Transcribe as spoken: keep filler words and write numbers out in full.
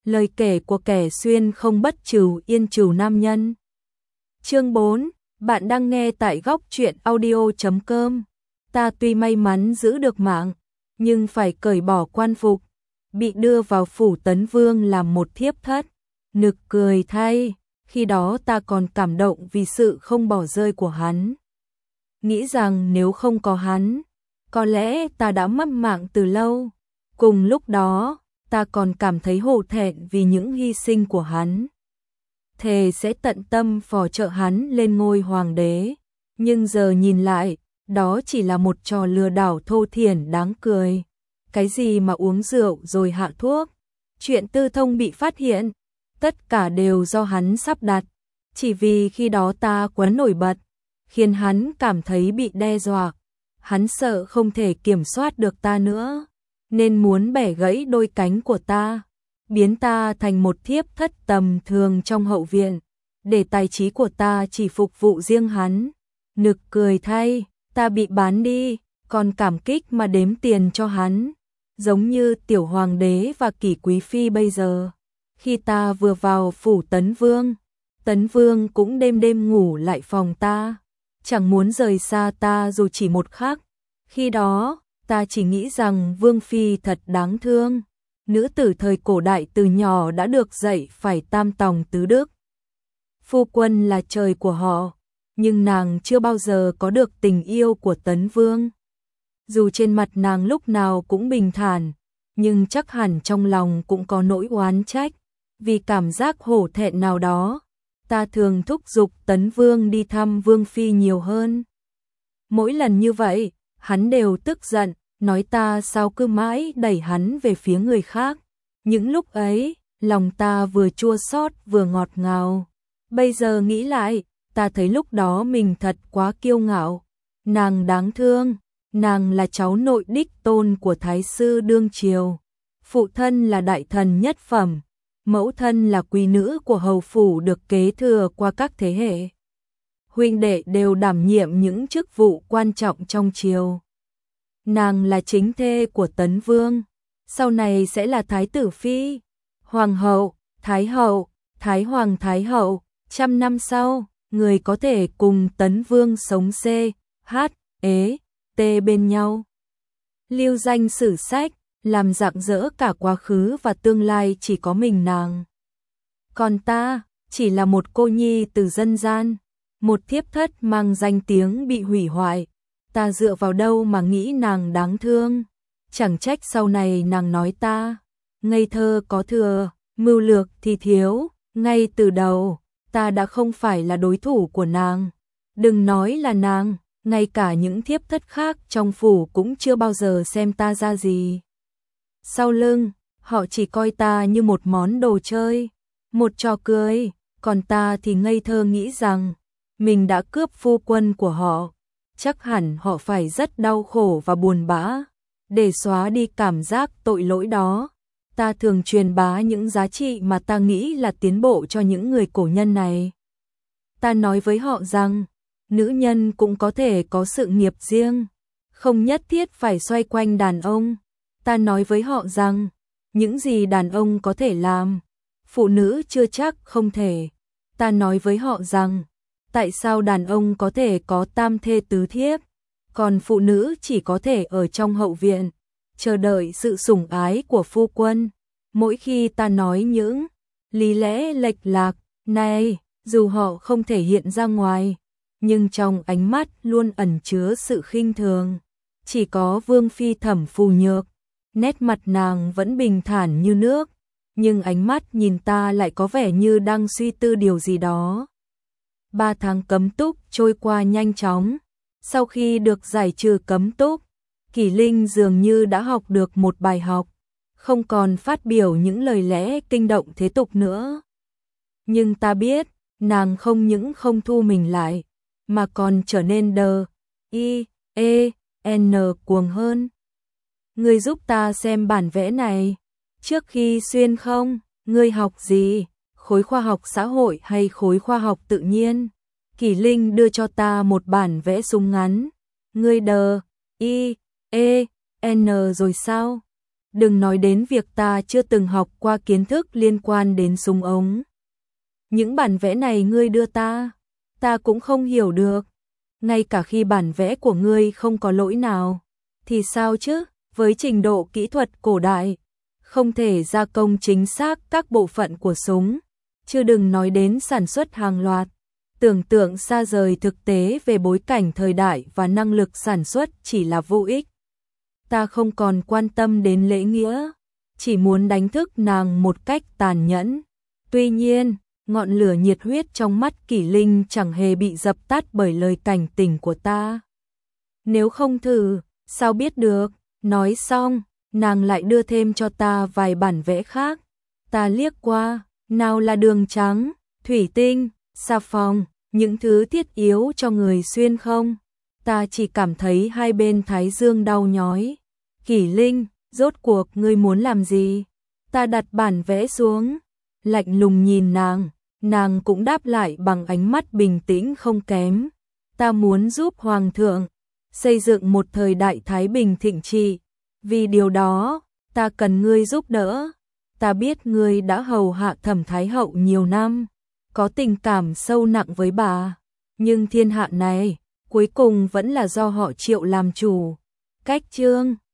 lời kể của kẻ xuyên không bất trừ yên trừ nam nhân. Chương bốn, bạn đang nghe tại góc truyện audio chấm com. Ta tuy may mắn giữ được mạng, nhưng phải cởi bỏ quan phục, bị đưa vào phủ Tấn Vương làm một thiếp thất. Nực cười thay, khi đó ta còn cảm động vì sự không bỏ rơi của hắn. Nghĩ rằng nếu không có hắn, có lẽ ta đã mất mạng từ lâu. Cùng lúc đó, ta còn cảm thấy hổ thẹn vì những hy sinh của hắn. Thề sẽ tận tâm phò trợ hắn lên ngôi hoàng đế, nhưng giờ nhìn lại, đó chỉ là một trò lừa đảo thô thiển đáng cười. Cái gì mà uống rượu rồi hạ thuốc, chuyện tư thông bị phát hiện, tất cả đều do hắn sắp đặt, chỉ vì khi đó ta quá nổi bật, khiến hắn cảm thấy bị đe dọa. Hắn sợ không thể kiểm soát được ta nữa, nên muốn bẻ gãy đôi cánh của ta, biến ta thành một thiếp thất tầm thường trong hậu viện, để tài trí của ta chỉ phục vụ riêng hắn. Nực cười thay, ta bị bán đi, còn cảm kích mà đếm tiền cho hắn, giống như tiểu hoàng đế và kỷ quý phi bây giờ. Khi ta vừa vào phủ Tấn Vương, Tấn Vương cũng đêm đêm ngủ lại phòng ta, chẳng muốn rời xa ta dù chỉ một khắc. Khi đó, ta chỉ nghĩ rằng Vương Phi thật đáng thương. Nữ tử thời cổ đại từ nhỏ đã được dạy phải tam tòng tứ đức. Phu quân là trời của họ, nhưng nàng chưa bao giờ có được tình yêu của Tấn Vương. Dù trên mặt nàng lúc nào cũng bình thản, nhưng chắc hẳn trong lòng cũng có nỗi oán trách. Vì cảm giác hổ thẹn nào đó, ta thường thúc giục Tấn Vương đi thăm Vương Phi nhiều hơn. Mỗi lần như vậy, hắn đều tức giận, nói ta sao cứ mãi đẩy hắn về phía người khác. Những lúc ấy, lòng ta vừa chua xót vừa ngọt ngào. Bây giờ nghĩ lại, ta thấy lúc đó mình thật quá kiêu ngạo. Nàng đáng thương, nàng là cháu nội đích tôn của Thái sư đương triều. Phụ thân là đại thần nhất phẩm, mẫu thân là quý nữ của hầu phủ được kế thừa qua các thế hệ. Huynh đệ đều đảm nhiệm những chức vụ quan trọng trong triều. Nàng là chính thê của Tấn Vương, sau này sẽ là Thái tử Phi, Hoàng hậu, Thái hậu, Thái hoàng Thái hậu. Trăm năm sau, người có thể cùng Tấn Vương sống c, h, ế, t bên nhau. Lưu danh sử sách, làm rạng rỡ cả quá khứ và tương lai chỉ có mình nàng. Còn ta, chỉ là một cô nhi từ dân gian, một thiếp thất mang danh tiếng bị hủy hoại. Ta dựa vào đâu mà nghĩ nàng đáng thương? Chẳng trách sau này nàng nói ta ngây thơ có thừa, mưu lược thì thiếu. Ngay từ đầu, ta đã không phải là đối thủ của nàng. Đừng nói là nàng, ngay cả những thiếp thất khác trong phủ cũng chưa bao giờ xem ta ra gì. Sau lưng, họ chỉ coi ta như một món đồ chơi, một trò cười, còn ta thì ngây thơ nghĩ rằng mình đã cướp phu quân của họ. Chắc hẳn họ phải rất đau khổ và buồn bã. Để xóa đi cảm giác tội lỗi đó, ta thường truyền bá những giá trị mà ta nghĩ là tiến bộ cho những người cổ nhân này. Ta nói với họ rằng, nữ nhân cũng có thể có sự nghiệp riêng, không nhất thiết phải xoay quanh đàn ông. Ta nói với họ rằng, những gì đàn ông có thể làm, phụ nữ chưa chắc không thể. Ta nói với họ rằng, tại sao đàn ông có thể có tam thê tứ thiếp, còn phụ nữ chỉ có thể ở trong hậu viện, chờ đợi sự sủng ái của phu quân. Mỗi khi ta nói những lý lẽ lệch lạc này, dù họ không thể hiện ra ngoài, nhưng trong ánh mắt luôn ẩn chứa sự khinh thường. Chỉ có Vương Phi Thẩm Phù Nhược, nét mặt nàng vẫn bình thản như nước, nhưng ánh mắt nhìn ta lại có vẻ như đang suy tư điều gì đó. Ba tháng cấm túc trôi qua nhanh chóng. Sau khi được giải trừ cấm túc, Kỷ Linh dường như đã học được một bài học, không còn phát biểu những lời lẽ kinh động thế tục nữa. Nhưng ta biết, nàng không những không thu mình lại, mà còn trở nên đờ, y, e, n cuồng hơn. Ngươi giúp ta xem bản vẽ này. Trước khi xuyên không, ngươi học gì? Khối khoa học xã hội hay khối khoa học tự nhiên? Kỷ Linh đưa cho ta một bản vẽ súng ngắn. Ngươi đờ, y, e, n rồi sao? đừng nói đến việc ta chưa từng học qua kiến thức liên quan đến súng ống. Những bản vẽ này ngươi đưa ta, ta cũng không hiểu được. Ngay cả khi bản vẽ của ngươi không có lỗi nào, thì sao chứ? Với trình độ kỹ thuật cổ đại, không thể gia công chính xác các bộ phận của súng, chứ đừng nói đến sản xuất hàng loạt. Tưởng tượng xa rời thực tế về bối cảnh thời đại và năng lực sản xuất chỉ là vô ích. Ta không còn quan tâm đến lễ nghĩa, chỉ muốn đánh thức nàng một cách tàn nhẫn. Tuy nhiên, ngọn lửa nhiệt huyết trong mắt Kỷ Linh chẳng hề bị dập tắt bởi lời cảnh tỉnh của ta. Nếu không thử, sao biết được? Nói xong, nàng lại đưa thêm cho ta vài bản vẽ khác. Ta liếc qua, nào là đường trắng, thủy tinh, xà phòng, những thứ thiết yếu cho người xuyên không. Ta chỉ cảm thấy hai bên thái dương đau nhói. Kỷ Linh, rốt cuộc ngươi muốn làm gì? Ta đặt bản vẽ xuống, lạnh lùng nhìn nàng, nàng cũng đáp lại bằng ánh mắt bình tĩnh không kém. Ta muốn giúp Hoàng thượng xây dựng một thời đại thái bình thịnh trị, vì điều đó, ta cần ngươi giúp đỡ. Ta biết ngươi đã hầu hạ Thẩm Thái hậu nhiều năm, có tình cảm sâu nặng với bà, nhưng thiên hạ này cuối cùng vẫn là do họ Triệu làm chủ. Cách chương